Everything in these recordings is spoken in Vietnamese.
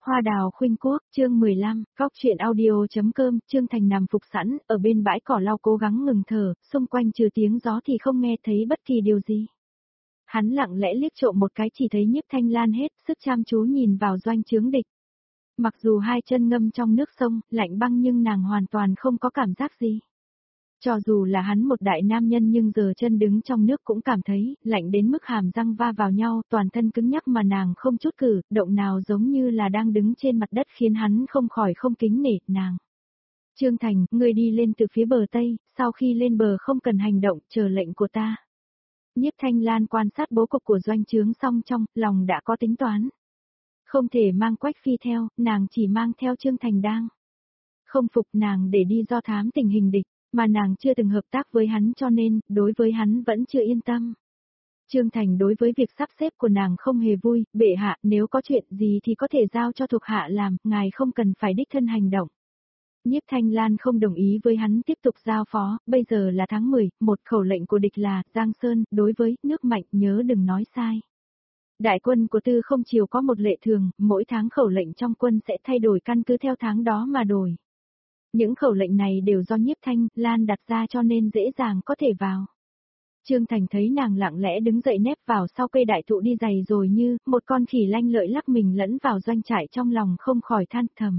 Hoa đào khuynh quốc, chương 15, góc truyện audio.com, Trương Thành nằm phục sẵn, ở bên bãi cỏ lau cố gắng ngừng thở, xung quanh trừ tiếng gió thì không nghe thấy bất kỳ điều gì. Hắn lặng lẽ liếc trộm một cái chỉ thấy Nhiếp Thanh Lan hết sức chăm chú nhìn vào doanh trướng địch. Mặc dù hai chân ngâm trong nước sông, lạnh băng nhưng nàng hoàn toàn không có cảm giác gì. Cho dù là hắn một đại nam nhân nhưng giờ chân đứng trong nước cũng cảm thấy lạnh đến mức hàm răng va vào nhau, toàn thân cứng nhắc mà nàng không chút cử động nào, giống như là đang đứng trên mặt đất, khiến hắn không khỏi không kính nể nàng. Trương Thành, ngươi đi lên từ phía bờ Tây, sau khi lên bờ không cần hành động, chờ lệnh của ta. Nhiếp Thanh Lan quan sát bố cục của doanh trướng xong trong lòng đã có tính toán. Không thể mang Quách Phi theo, nàng chỉ mang theo Trương Thành đang không phục nàng để đi do thám tình hình địch. Mà nàng chưa từng hợp tác với hắn cho nên, đối với hắn vẫn chưa yên tâm. Trương Thành đối với việc sắp xếp của nàng không hề vui, bệ hạ, nếu có chuyện gì thì có thể giao cho thuộc hạ làm, ngài không cần phải đích thân hành động. Nhiếp Thanh Lan không đồng ý với hắn tiếp tục giao phó, bây giờ là tháng 10, một khẩu lệnh của địch là, Giang Sơn, đối với, nước mạnh, nhớ đừng nói sai. Đại quân của Tư Không Triều có một lệ thường, mỗi tháng khẩu lệnh trong quân sẽ thay đổi căn cứ theo tháng đó mà đổi. Những khẩu lệnh này đều do Nhiếp Thanh Lan đặt ra cho nên dễ dàng có thể vào. Trương Thành thấy nàng lặng lẽ đứng dậy nép vào sau cây đại thụ đi giày rồi như một con khỉ lanh lợi lắc mình lẫn vào doanh trại, trong lòng không khỏi than thầm.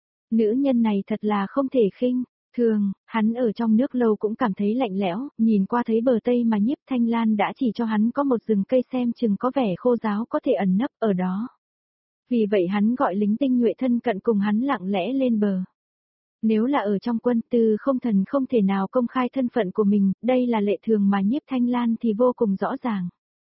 Nữ nhân này thật là không thể khinh, thường, hắn ở trong nước lâu cũng cảm thấy lạnh lẽo, nhìn qua thấy bờ Tây mà Nhiếp Thanh Lan đã chỉ cho hắn có một rừng cây xem chừng có vẻ khô ráo có thể ẩn nấp ở đó. Vì vậy hắn gọi lính tinh nhuệ thân cận cùng hắn lặng lẽ lên bờ. Nếu là ở trong quân, Tư Không Thần không thể nào công khai thân phận của mình, đây là lệ thường mà Nhiếp Thanh Lan thì vô cùng rõ ràng.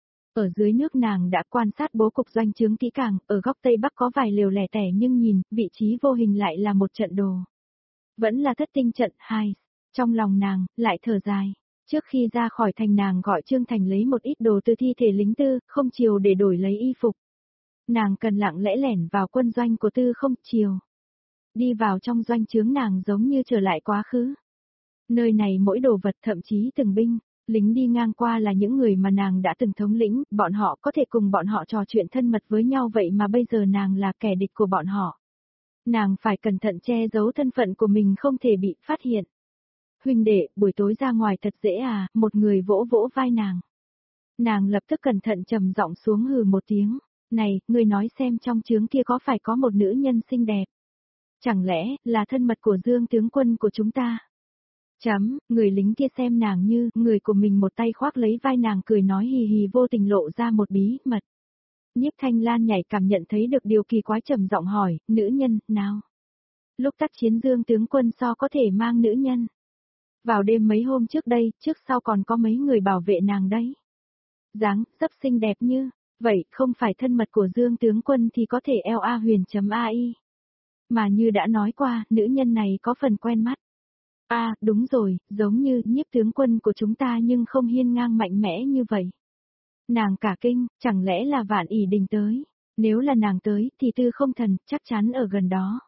Ở dưới nước nàng đã quan sát bố cục doanh trướng kỹ càng, ở góc Tây Bắc có vài lều lẻ tẻ nhưng nhìn, vị trí vô hình lại là một trận đồ. Vẫn là thất tinh trận, 2. Trong lòng nàng, lại thở dài. Trước khi ra khỏi thành nàng gọi Trương Thành lấy một ít đồ từ thi thể lính Tư Không Triều để đổi lấy y phục. Nàng cần lặng lẽ lẻn vào quân doanh của Tư Không Triều. Đi vào trong doanh trướng nàng giống như trở lại quá khứ. Nơi này mỗi đồ vật, thậm chí từng binh, lính đi ngang qua là những người mà nàng đã từng thống lĩnh, bọn họ có thể cùng bọn họ trò chuyện thân mật với nhau, vậy mà bây giờ nàng là kẻ địch của bọn họ. Nàng phải cẩn thận che giấu thân phận của mình không thể bị phát hiện. Huynh đệ, buổi tối ra ngoài thật dễ à, một người vỗ vỗ vai nàng. Nàng lập tức cẩn thận trầm giọng xuống hừ một tiếng, này, ngươi nói xem trong trướng kia có phải có một nữ nhân xinh đẹp? Chẳng lẽ là thân mật của Dương tướng quân của chúng ta? Người lính kia xem nàng như người của mình, một tay khoác lấy vai nàng cười nói hì hì, vô tình lộ ra một bí mật. Nhiếp Thanh Lan nhạy cảm nhận thấy được điều kỳ quái, trầm giọng hỏi, nữ nhân, nào? Lúc tác chiến Dương tướng quân so có thể mang nữ nhân. Vào đêm mấy hôm trước đây, trước sau còn có mấy người bảo vệ nàng đấy. Dáng, dấp xinh đẹp như, vậy không phải thân mật của Dương tướng quân thì có thể LA huyền.ai. Mà như đã nói qua, nữ nhân này có phần quen mắt. À, đúng rồi, giống như Nhiếp tướng quân của chúng ta nhưng không hiên ngang mạnh mẽ như vậy. Nàng cả kinh, chẳng lẽ là Vạn ỷ Đình tới? Nếu là nàng tới, thì Tư Không Thần chắc chắn ở gần đó.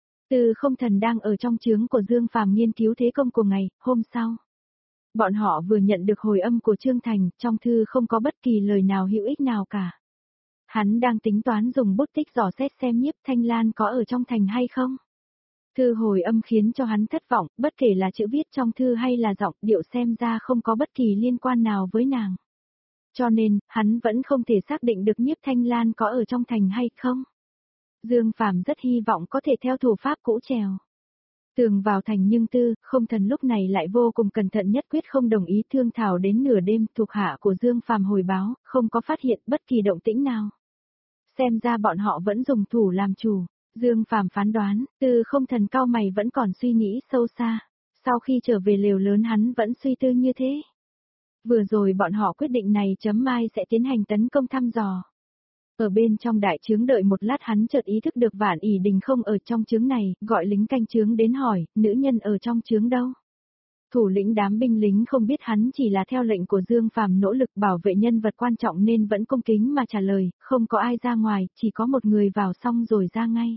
Tư Không Thần đang ở trong trướng của Dương Phàm nghiên cứu thế công của ngày hôm sau. Bọn họ vừa nhận được hồi âm của Trương Thành, trong thư không có bất kỳ lời nào hữu ích nào cả. Hắn đang tính toán dùng bút tích dò xét xem Nhiếp Thanh Lan có ở trong thành hay không. Thư hồi âm khiến cho hắn thất vọng, bất kể là chữ viết trong thư hay là giọng điệu xem ra không có bất kỳ liên quan nào với nàng. Cho nên, hắn vẫn không thể xác định được Nhiếp Thanh Lan có ở trong thành hay không. Dương Phàm rất hy vọng có thể theo thủ pháp cũ trèo tường vào thành, nhưng Tư Không Thần lúc này lại vô cùng cẩn thận, nhất quyết không đồng ý. Thương thảo đến nửa đêm, thuộc hạ của Dương Phàm hồi báo, không có phát hiện bất kỳ động tĩnh nào. Xem ra bọn họ vẫn dùng thủ làm chủ. Dương Phàm phán đoán, Tư Không Thần cau mày vẫn còn suy nghĩ sâu xa. Sau khi trở về lều lớn hắn vẫn suy tư như thế. Vừa rồi bọn họ quyết định này, mai sẽ tiến hành tấn công thăm dò. Ở bên trong đại trướng đợi một lát, hắn chợt ý thức được Vạn ỷ Đình không ở trong trướng này, gọi lính canh trướng đến hỏi, nữ nhân ở trong trướng đâu? Thủ lĩnh đám binh lính không biết hắn chỉ là theo lệnh của Dương Phàm nỗ lực bảo vệ nhân vật quan trọng nên vẫn cung kính mà trả lời, không có ai ra ngoài, chỉ có một người vào xong rồi ra ngay.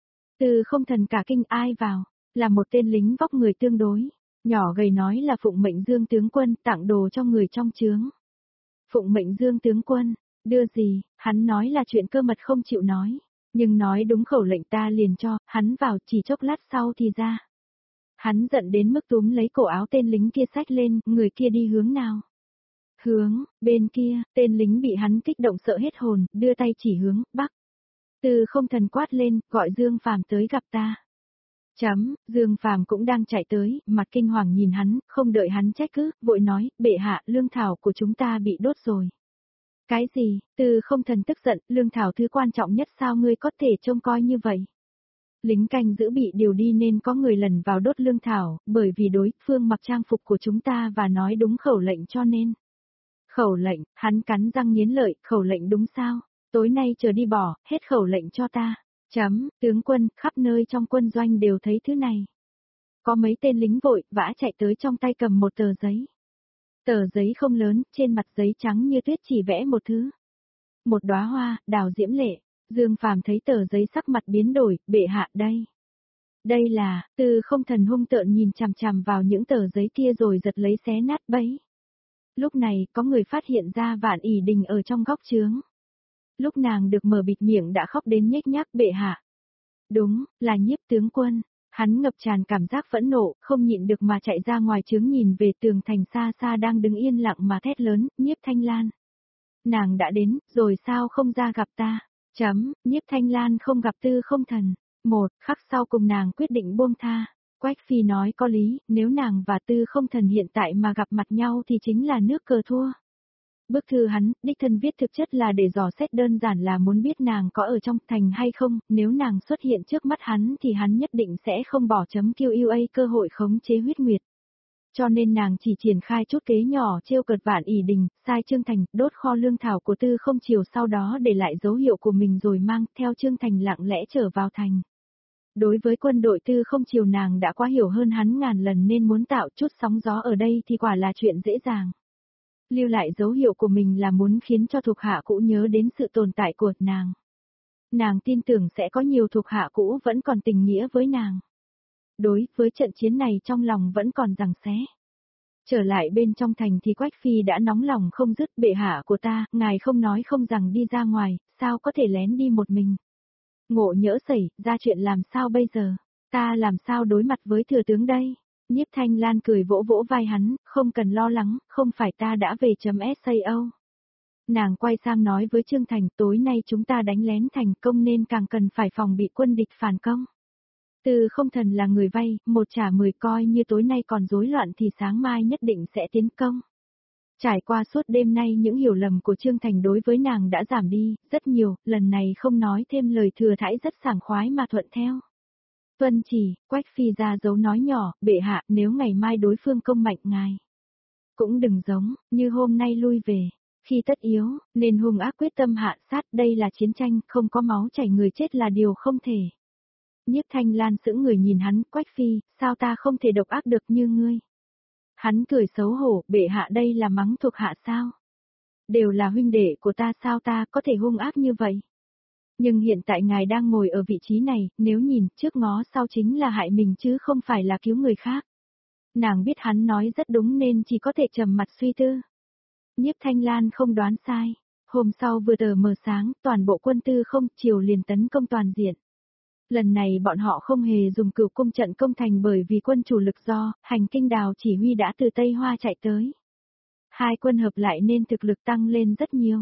Tư Không Thần cả kinh, ai vào? Là một tên lính vóc người tương đối nhỏ gầy, nói là phụng mệnh Dương tướng quân tặng đồ cho người trong trướng. Phụng mệnh Dương tướng quân, đưa gì? Hắn nói là chuyện cơ mật không chịu nói. Nhưng nói đúng khẩu lệnh ta liền cho, hắn vào chỉ chốc lát sau thì ra. Hắn giận đến mức túm lấy cổ áo tên lính kia xách lên, người kia đi hướng nào? Hướng, bên kia, tên lính bị hắn kích động sợ hết hồn, đưa tay chỉ hướng, bắc. Từ không thần quát lên, gọi Dương Phàm tới gặp ta. Dương Phàm cũng đang chạy tới, mặt kinh hoàng nhìn hắn, không đợi hắn trách cứ, vội nói, bệ hạ, lương thảo của chúng ta bị đốt rồi. Cái gì, Từ không thần tức giận, lương thảo thứ quan trọng nhất sao ngươi có thể trông coi như vậy? Lính canh giữ bị điều đi nên có người lần vào đốt lương thảo, bởi vì đối phương mặc trang phục của chúng ta và nói đúng khẩu lệnh cho nên. Khẩu lệnh, hắn cắn răng nghiến lợi, khẩu lệnh đúng sao? Tối nay chờ đi bỏ, hết khẩu lệnh cho ta. Tướng quân, khắp nơi trong quân doanh đều thấy thứ này. Có mấy tên lính vội, vã chạy tới trong tay cầm một tờ giấy. Tờ giấy không lớn, trên mặt giấy trắng như tuyết chỉ vẽ một thứ. Một đóa hoa, đào diễm lệ. Dương Phàm thấy tờ giấy sắc mặt biến đổi, bệ hạ đây. Đây là, Từ không thần hung tợn nhìn chằm chằm vào những tờ giấy kia rồi giật lấy xé nát bấy. Lúc này, có người phát hiện ra Vạn ỷ đình ở trong góc trướng. Lúc nàng được mở bịt miệng đã khóc đến nhếch nhác, bệ hạ. Đúng, là Nhiếp tướng quân. Hắn ngập tràn cảm giác phẫn nộ, không nhịn được mà chạy ra ngoài trướng nhìn về tường thành xa xa đang đứng yên lặng mà thét lớn, Nhiếp Thanh Lan. Nàng đã đến, rồi sao không ra gặp ta? Nhiếp Thanh Lan không gặp Tư không thần. Một khắc sau cùng nàng quyết định buông tha. Quách Phi nói có lý, nếu nàng và Tư không thần hiện tại mà gặp mặt nhau thì chính là nước cờ thua. Bức thư hắn, đích thân viết thực chất là để dò xét, đơn giản là muốn biết nàng có ở trong thành hay không, nếu nàng xuất hiện trước mắt hắn thì hắn nhất định sẽ không bỏ chấm QUA cơ hội khống chế huyết nguyệt. Cho nên nàng chỉ triển khai chút kế nhỏ trêu cợt Vạn ỷ đình, sai Trương Thành, đốt kho lương thảo của Tư không chiều, sau đó để lại dấu hiệu của mình rồi mang theo Trương Thành lặng lẽ trở vào thành. Đối với quân đội Tư không chiều nàng đã quá hiểu hơn hắn ngàn lần nên muốn tạo chút sóng gió ở đây thì quả là chuyện dễ dàng. Lưu lại dấu hiệu của mình là muốn khiến cho thuộc hạ cũ nhớ đến sự tồn tại của nàng. Nàng tin tưởng sẽ có nhiều thuộc hạ cũ vẫn còn tình nghĩa với nàng. Đối với trận chiến này trong lòng vẫn còn giằng xé. Trở lại bên trong thành thì Quách Phi đã nóng lòng không dứt, bệ hạ của ta, ngài không nói không rằng đi ra ngoài, sao có thể lén đi một mình. Ngộ nhỡ xảy ra chuyện làm sao bây giờ, ta làm sao đối mặt với thừa tướng đây. Nhiếp Thanh Lan cười vỗ vỗ vai hắn, không cần lo lắng, không phải ta đã về .sao. Nàng quay sang nói với Trương Thành, tối nay chúng ta đánh lén thành công nên càng cần phải phòng bị quân địch phản công. Từ không thần là người vay, một trả 10, coi như tối nay còn rối loạn thì sáng mai nhất định sẽ tiến công. Trải qua suốt đêm nay những hiểu lầm của Trương Thành đối với nàng đã giảm đi, rất nhiều, lần này không nói thêm lời thừa thãi rất sảng khoái mà thuận theo. Tuân chỉ, Quách Phi ra dấu nói nhỏ, bệ hạ, nếu ngày mai đối phương công mạnh ngài. Cũng đừng giống, như hôm nay lui về, khi tất yếu, nên hung ác quyết tâm hạ sát, đây là chiến tranh, không có máu chảy người chết là điều không thể. Nhiếp Thanh Lan sững người nhìn hắn, Quách Phi, sao ta không thể độc ác được như ngươi. Hắn cười xấu hổ, bệ hạ đây là mắng thuộc hạ sao? Đều là huynh đệ của ta, sao ta có thể hung ác như vậy? Nhưng hiện tại ngài đang ngồi ở vị trí này, nếu nhìn trước ngó sau chính là hại mình chứ không phải là cứu người khác. Nàng biết hắn nói rất đúng nên chỉ có thể trầm mặt suy tư. Nhiếp Thanh Lan không đoán sai. Hôm sau vừa tờ mờ sáng, toàn bộ quân Tư không chiều liền tấn công toàn diện. Lần này bọn họ không hề dùng cửu cung trận công thành bởi vì quân chủ lực do Hành Kinh Đào chỉ huy đã từ Tây Hoa chạy tới. Hai quân hợp lại nên thực lực tăng lên rất nhiều.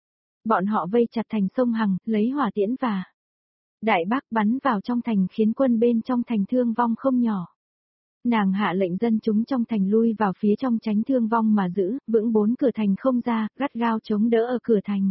Bọn họ vây chặt thành sông Hằng, lấy hỏa tiễn và đại bác bắn vào trong thành khiến quân bên trong thành thương vong không nhỏ. Nàng hạ lệnh dân chúng trong thành lui vào phía trong tránh thương vong mà giữ vững 4 cửa thành không ra, gắt gao chống đỡ ở cửa thành.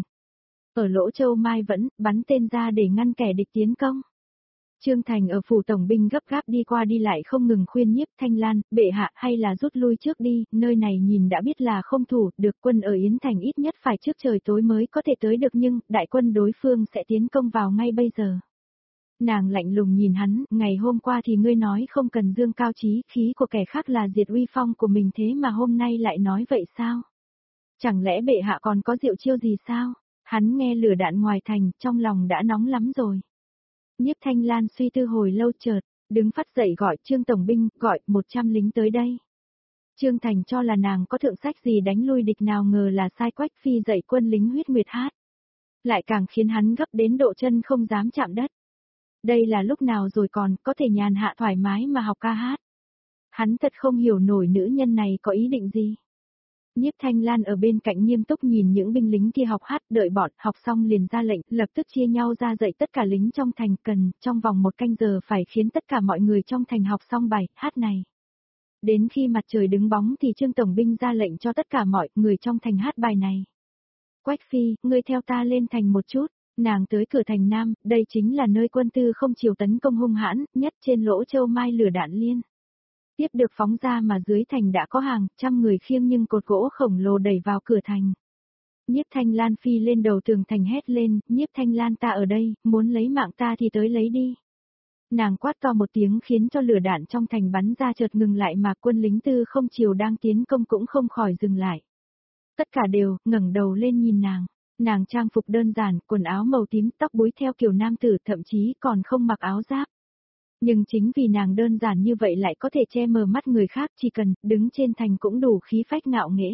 Ở Lỗ Châu Mai vẫn bắn tên ra để ngăn kẻ địch tiến công. Trương Thành ở phủ tổng binh gấp gáp đi qua đi lại không ngừng khuyên Nhiếp Thanh Lan, bệ hạ hay là rút lui trước đi, nơi này nhìn đã biết là không thủ được, quân ở Yến Thành ít nhất phải trước trời tối mới có thể tới được, nhưng đại quân đối phương sẽ tiến công vào ngay bây giờ. Nàng lạnh lùng nhìn hắn, ngày hôm qua thì ngươi nói không cần dương cao chí khí của kẻ khác là diệt uy phong của mình, thế mà hôm nay lại nói vậy sao? Chẳng lẽ bệ hạ còn có diệu chiêu gì sao? Hắn nghe lửa đạn ngoài thành, trong lòng đã nóng lắm rồi. Nhiếp Thanh Lan suy tư hồi lâu chợt, đứng phát dậy gọi Trương Tổng binh, gọi 100 lính tới đây. Trương Thành cho là nàng có thượng sách gì đánh lui địch, nào ngờ là sai Quách Phi dạy quân lính huyết nguyệt hát. lại càng khiến hắn gấp đến độ chân không dám chạm đất. Đây là lúc nào rồi còn có thể nhàn hạ thoải mái mà học ca hát. Hắn thật không hiểu nổi nữ nhân này có ý định gì. Nhiếp Thanh Lan ở bên cạnh nghiêm túc nhìn những binh lính kia học hát, đợi bọn học xong liền ra lệnh, lập tức chia nhau ra dạy tất cả lính trong thành, cần trong vòng 1 canh giờ phải khiến tất cả mọi người trong thành học xong bài hát này. Đến khi mặt trời đứng bóng thì Trương Tổng binh ra lệnh cho tất cả mọi người trong thành hát bài này. Quách Phi, ngươi theo ta lên thành một chút. Nàng tới cửa thành Nam, đây chính là nơi quân tư không chiều tấn công hung hãn, nhất trên lỗ châu mai lửa đạn liên. Tiếp được phóng ra mà dưới thành đã có hàng trăm người khiêng nhưng cột gỗ khổng lồ đẩy vào cửa thành. Nhiếp Thanh Lan phi lên đầu tường thành hét lên, Nhiếp Thanh Lan ta ở đây, muốn lấy mạng ta thì tới lấy đi. Nàng quát to một tiếng khiến cho lửa đạn trong thành bắn ra chợt ngừng lại mà quân lính tư không chiều đang tiến công cũng không khỏi dừng lại. Tất cả đều ngẩng đầu lên nhìn nàng. Nàng trang phục đơn giản, quần áo màu tím, tóc búi theo kiểu nam tử, thậm chí còn không mặc áo giáp. Nhưng chính vì nàng đơn giản như vậy lại có thể che mờ mắt người khác, chỉ cần đứng trên thành cũng đủ khí phách ngạo nghễ.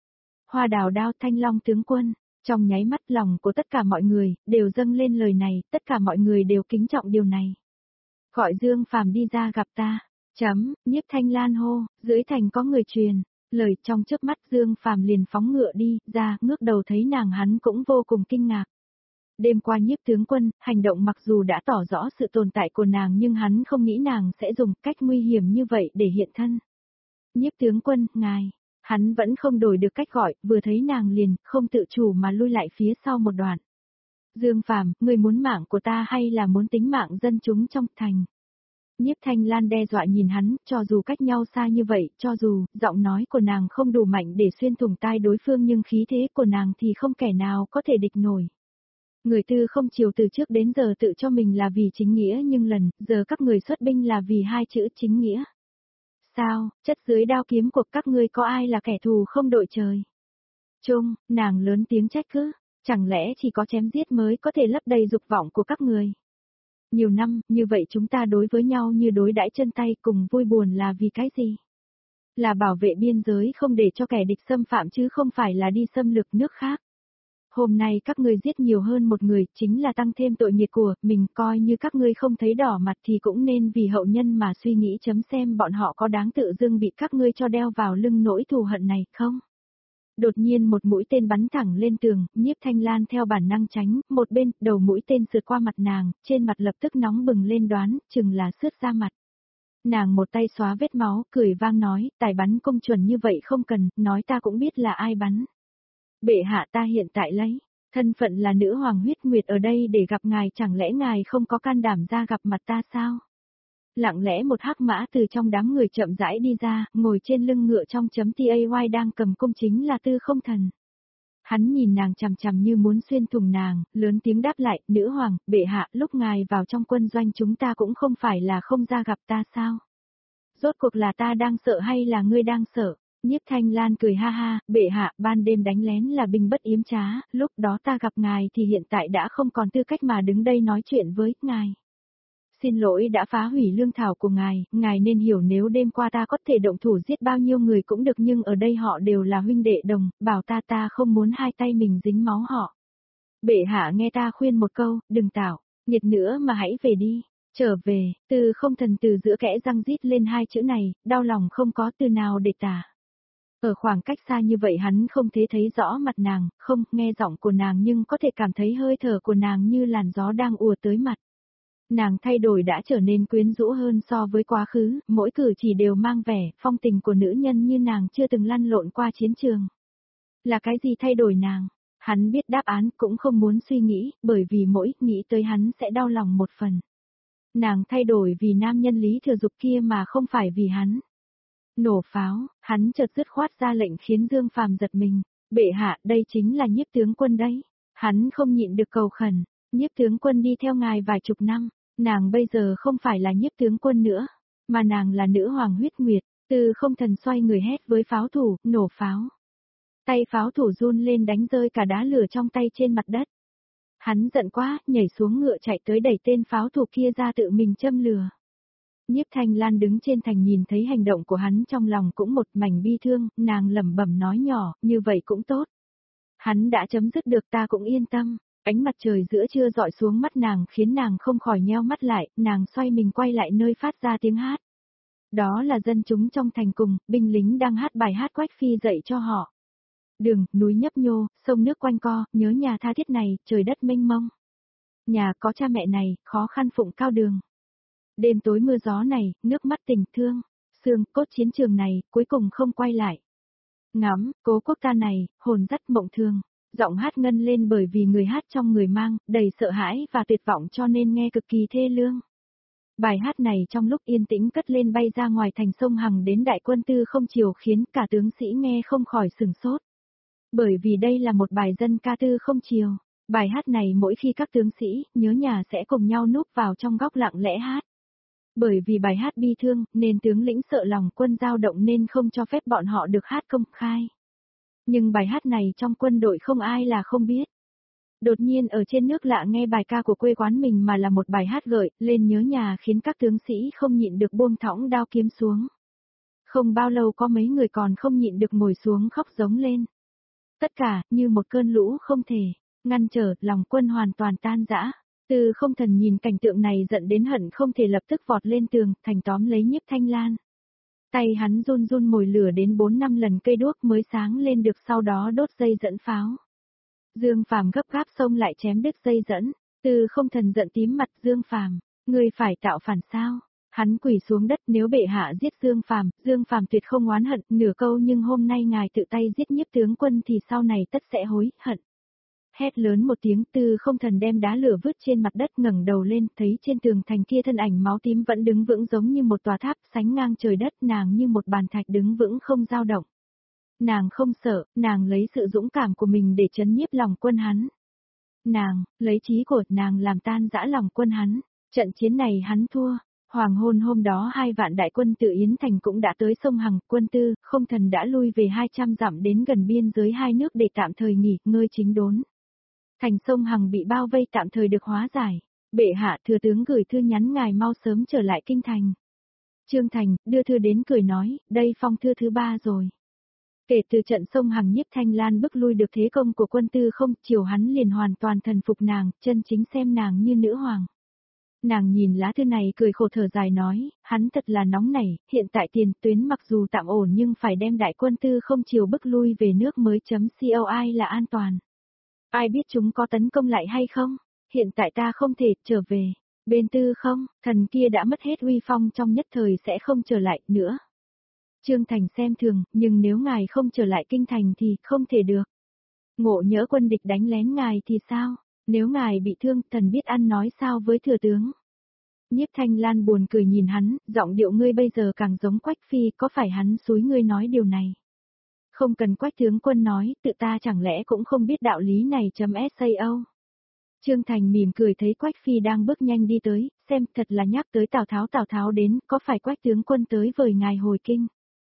Hoa đào đao Thanh Long tướng quân, trong nháy mắt lòng của tất cả mọi người đều dâng lên lời này, tất cả mọi người đều kính trọng điều này. Gọi Dương Phàm đi ra gặp ta. Nhiếp Thanh Lan hô, dưới thành có người truyền. Lời trong chớp mắt Dương Phàm liền phóng ngựa đi ra, ngước đầu thấy nàng hắn cũng vô cùng kinh ngạc. Đêm qua Nhiếp tướng quân, hành động mặc dù đã tỏ rõ sự tồn tại của nàng nhưng hắn không nghĩ nàng sẽ dùng cách nguy hiểm như vậy để hiện thân. Nhiếp tướng quân, ngài, hắn vẫn không đổi được cách gọi, vừa thấy nàng liền, không tự chủ mà lui lại phía sau một đoạn. Dương Phàm, ngươi muốn mạng của ta hay là muốn tính mạng dân chúng trong thành? Nhiếp Thanh Lan đe dọa nhìn hắn, cho dù cách nhau xa như vậy, cho dù giọng nói của nàng không đủ mạnh để xuyên thủng tai đối phương nhưng khí thế của nàng thì không kẻ nào có thể địch nổi. Người tư không chiều từ trước đến giờ tự cho mình là vì chính nghĩa nhưng giờ các người xuất binh là vì 2 chữ chính nghĩa. Sao, chất dưới đao kiếm của các ngươi có ai là kẻ thù không đội trời? Trung, nàng lớn tiếng trách cứ, chẳng lẽ chỉ có chém giết mới có thể lấp đầy dục vọng của các người? Nhiều năm, như vậy chúng ta đối với nhau như đối đãi chân tay cùng vui buồn là vì cái gì? Là bảo vệ biên giới không để cho kẻ địch xâm phạm chứ không phải là đi xâm lược nước khác. Hôm nay các ngươi giết nhiều hơn một người chính là tăng thêm tội nghiệp của mình, coi như các ngươi không thấy đỏ mặt thì cũng nên vì hậu nhân mà suy nghĩ xem bọn họ có đáng tự dưng bị các ngươi cho đeo vào lưng nỗi thù hận này không? Đột nhiên một mũi tên bắn thẳng lên tường, Nhiếp Thanh Lan theo bản năng tránh, một bên, đầu mũi tên sượt qua mặt nàng, trên mặt lập tức nóng bừng lên đoán, chừng là sướt ra mặt. Nàng một tay xóa vết máu, cười vang nói, tài bắn công chuẩn như vậy không cần, nói ta cũng biết là ai bắn. Bệ hạ ta hiện tại lấy, thân phận là nữ hoàng huyết nguyệt ở đây để gặp ngài, chẳng lẽ ngài không có can đảm ra gặp mặt ta sao? Lặng lẽ một hắc mã từ trong đám người chậm rãi đi ra, ngồi trên lưng ngựa trong tay đang cầm cung chính là Tư Không Thần. Hắn nhìn nàng chằm chằm như muốn xuyên thủng nàng, lớn tiếng đáp lại, nữ hoàng, bệ hạ, lúc ngài vào trong quân doanh chúng ta cũng không phải là không ra gặp ta sao? Rốt cuộc là ta đang sợ hay là ngươi đang sợ? Nhiếp Thanh Lan cười ha ha, bệ hạ, ban đêm đánh lén là binh bất yếm trá, lúc đó ta gặp ngài thì hiện tại đã không còn tư cách mà đứng đây nói chuyện với ngài. Xin lỗi đã phá hủy lương thảo của ngài nên hiểu nếu đêm qua ta có thể động thủ giết bao nhiêu người cũng được nhưng ở đây họ đều là huynh đệ đồng, bảo ta không muốn hai tay mình dính máu họ. Bệ hạ nghe ta khuyên một câu, đừng tạo nhiệt nữa mà hãy về đi, trở về, Tư Không Thần từ giữa kẽ răng rít lên 2 chữ này, đau lòng không có từ nào để tả. Ở khoảng cách xa như vậy hắn không thể thấy rõ mặt nàng, không nghe giọng của nàng nhưng có thể cảm thấy hơi thở của nàng như làn gió đang ùa tới mặt. Nàng thay đổi đã trở nên quyến rũ hơn so với quá khứ, mỗi cử chỉ đều mang vẻ, phong tình của nữ nhân như nàng chưa từng lăn lộn qua chiến trường. Là cái gì thay đổi nàng? Hắn biết đáp án cũng không muốn suy nghĩ, bởi vì mỗi nghĩ tới hắn sẽ đau lòng một phần. Nàng thay đổi vì nam nhân Lý Thừa Dục kia mà không phải vì hắn. Nổ pháo, hắn chợt dứt khoát ra lệnh khiến Dương Phàm giật mình. Bệ hạ, đây chính là Nhiếp tướng quân đấy. Hắn không nhịn được cầu khẩn. Nhiếp tướng quân đi theo ngài vài chục năm. Nàng bây giờ không phải là Nhiếp tướng quân nữa, mà nàng là nữ hoàng huyết nguyệt. Tư Không Thần xoay người hét với pháo thủ, nổ pháo. Tay pháo thủ run lên đánh rơi cả đá lửa trong tay trên mặt đất. Hắn giận quá, nhảy xuống ngựa chạy tới đẩy tên pháo thủ kia ra tự mình châm lửa. Nhiếp Thanh Lan đứng trên thành nhìn thấy hành động của hắn trong lòng cũng một mảnh bi thương, nàng lẩm bẩm nói nhỏ, như vậy cũng tốt. Hắn đã chấm dứt được ta cũng yên tâm. Ánh mặt trời giữa trưa dọi xuống mắt nàng khiến nàng không khỏi nheo mắt lại, nàng xoay mình quay lại nơi phát ra tiếng hát. Đó là dân chúng trong thành cùng, binh lính đang hát bài hát Quách Phi dạy cho họ. Đường, núi nhấp nhô, sông nước quanh co, nhớ nhà tha thiết này, trời đất mênh mông. Nhà có cha mẹ này, khó khăn phụng cao đường. Đêm tối mưa gió này, nước mắt tình thương, xương cốt chiến trường này, cuối cùng không quay lại. Ngắm, cố quốc ta này, hồn dắt mộng thương. Giọng hát ngân lên bởi vì người hát trong người mang, đầy sợ hãi và tuyệt vọng cho nên nghe cực kỳ thê lương. Bài hát này trong lúc yên tĩnh cất lên bay ra ngoài thành sông Hằng đến đại quân Tư Không Triều khiến cả tướng sĩ nghe không khỏi sửng sốt. Bởi vì đây là một bài dân ca Tư Không Triều. Bài hát này mỗi khi các tướng sĩ nhớ nhà sẽ cùng nhau núp vào trong góc lặng lẽ hát. Bởi vì bài hát bi thương nên tướng lĩnh sợ lòng quân dao động nên không cho phép bọn họ được hát công khai. Nhưng bài hát này trong quân đội không ai là không biết. Đột nhiên ở trên nước lạ nghe bài ca của quê quán mình mà là một bài hát gợi lên nhớ nhà khiến các tướng sĩ không nhịn được buông thõng đao kiếm xuống. Không bao lâu có mấy người còn không nhịn được ngồi xuống khóc giống lên. Tất cả như một cơn lũ không thể ngăn trở, lòng quân hoàn toàn tan rã. Từ Không Thần nhìn cảnh tượng này giận đến hận không thể lập tức vọt lên tường, thành tóm lấy Nhiếp Thanh Lan. Tay hắn run run mồi lửa đến 4-5 lần cây đuốc mới sáng lên được, sau đó đốt dây dẫn pháo. Dương Phàm gấp gáp xông lại chém đứt dây dẫn. Từ Không Thần giận tím mặt, Dương Phàm, ngươi phải tạo phản sao? Hắn quỳ xuống đất, nếu bệ hạ giết Dương Phàm tuyệt không oán hận nửa câu, nhưng hôm nay ngài tự tay giết Nhiếp tướng quân thì sau này tất sẽ hối hận. Hét lớn một tiếng, Từ Không Thần đem đá lửa vứt trên mặt đất, ngẩng đầu lên, thấy trên tường thành kia thân ảnh máu tím vẫn đứng vững giống như một tòa tháp sánh ngang trời đất, nàng như một bàn thạch đứng vững không dao động. Nàng không sợ, nàng lấy sự dũng cảm của mình để trấn nhiếp lòng quân hắn. Nàng, lấy trí của nàng làm tan rã lòng quân hắn. Trận chiến này hắn thua. Hoàng hôn hôm đó 2 vạn đại quân từ Yến Thành cũng đã tới sông Hằng, quân Tư Không Thần đã lui về 200 dặm đến gần biên giới hai nước để tạm thời nghỉ ngơi chính đốn. Thành sông Hằng bị bao vây tạm thời được hóa giải. Bệ hạ, thừa tướng gửi thư nhắn ngài mau sớm trở lại kinh thành. Trương Thành đưa thư đến cười nói, đây phong thư thứ 3 rồi. Kể từ trận sông Hằng, Nhiếp Thanh Lan bức lui được thế công của quân Tư Không Triều, hắn liền hoàn toàn thần phục nàng, chân chính xem nàng như nữ hoàng. Nàng nhìn lá thư này cười khổ thở dài nói, hắn thật là nóng nảy, hiện tại tiền tuyến mặc dù tạm ổn nhưng phải đem đại quân Tư Không Triều bức lui về nước mới .coi là an toàn. Ai biết chúng có tấn công lại hay không? Hiện tại ta không thể trở về. Bên Tư Không, thần kia đã mất hết uy phong, trong nhất thời sẽ không trở lại nữa. Trương Thành xem thường, nhưng nếu ngài không trở lại kinh thành thì không thể được. Ngộ nhỡ quân địch đánh lén ngài thì sao? Nếu ngài bị thương, thần biết ăn nói sao với thừa tướng. Nhiếp Thanh Lan buồn cười nhìn hắn, giọng điệu ngươi bây giờ càng giống Quách Phi, có phải hắn xúi ngươi nói điều này? Không cần Quách tướng quân nói, tự ta chẳng lẽ cũng không biết đạo lý này .sao? Trương Thành mỉm cười thấy Quách Phi đang bước nhanh đi tới, xem thật là nhắc tới Tào Tháo đến, có phải Quách tướng quân tới với ngài hồi kinh?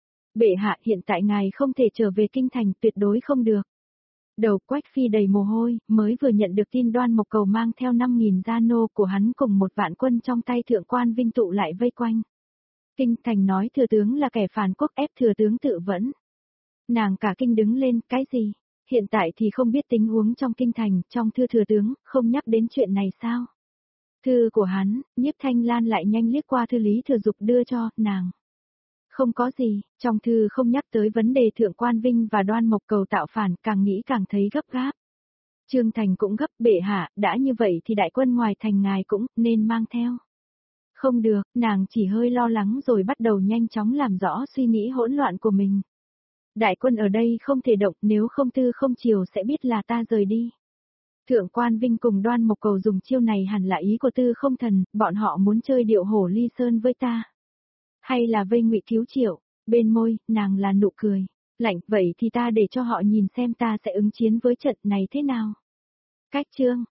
Bệ hạ, hiện tại ngài không thể trở về kinh thành, tuyệt đối không được. Đầu Quách Phi đầy mồ hôi, mới vừa nhận được tin Đoan Mộc Cầu mang theo 5.000 gia nô của hắn cùng 1 vạn quân trong tay thượng quan Vinh tụ lại vây quanh. Kinh thành nói thừa tướng là kẻ phản quốc, ép thừa tướng tự vẫn. Nàng cả kinh đứng lên, cái gì? Hiện tại thì không biết tình huống trong kinh thành, trong thư thừa tướng, không nhắc đến chuyện này sao? Thư của hắn, Nhiếp Thanh Lan lại nhanh liếc qua thư Lý Thừa Dục đưa cho, nàng. Không có gì, trong thư không nhắc tới vấn đề thượng quan Vinh và Đoan Mộc Cầu tạo phản, càng nghĩ càng thấy gấp gáp. Trương Thành cũng gấp, bệ hạ, đã như vậy thì đại quân ngoài thành ngài cũng nên mang theo. Không được, nàng chỉ hơi lo lắng rồi bắt đầu nhanh chóng làm rõ suy nghĩ hỗn loạn của mình. Đại quân ở đây không thể động, nếu không Tư Không Triều sẽ biết là ta rời đi. Thượng quan Vinh cùng Đoan Mộc Cầu dùng chiêu này hẳn là ý của Tư Không Thần, bọn họ muốn chơi điệu hổ ly sơn với ta. Hay là vây Ngụy cứu Triệu? Bên môi, nàng là nụ cười. Lạnh, vậy thì ta để cho họ nhìn xem ta sẽ ứng chiến với trận này thế nào. Cách chương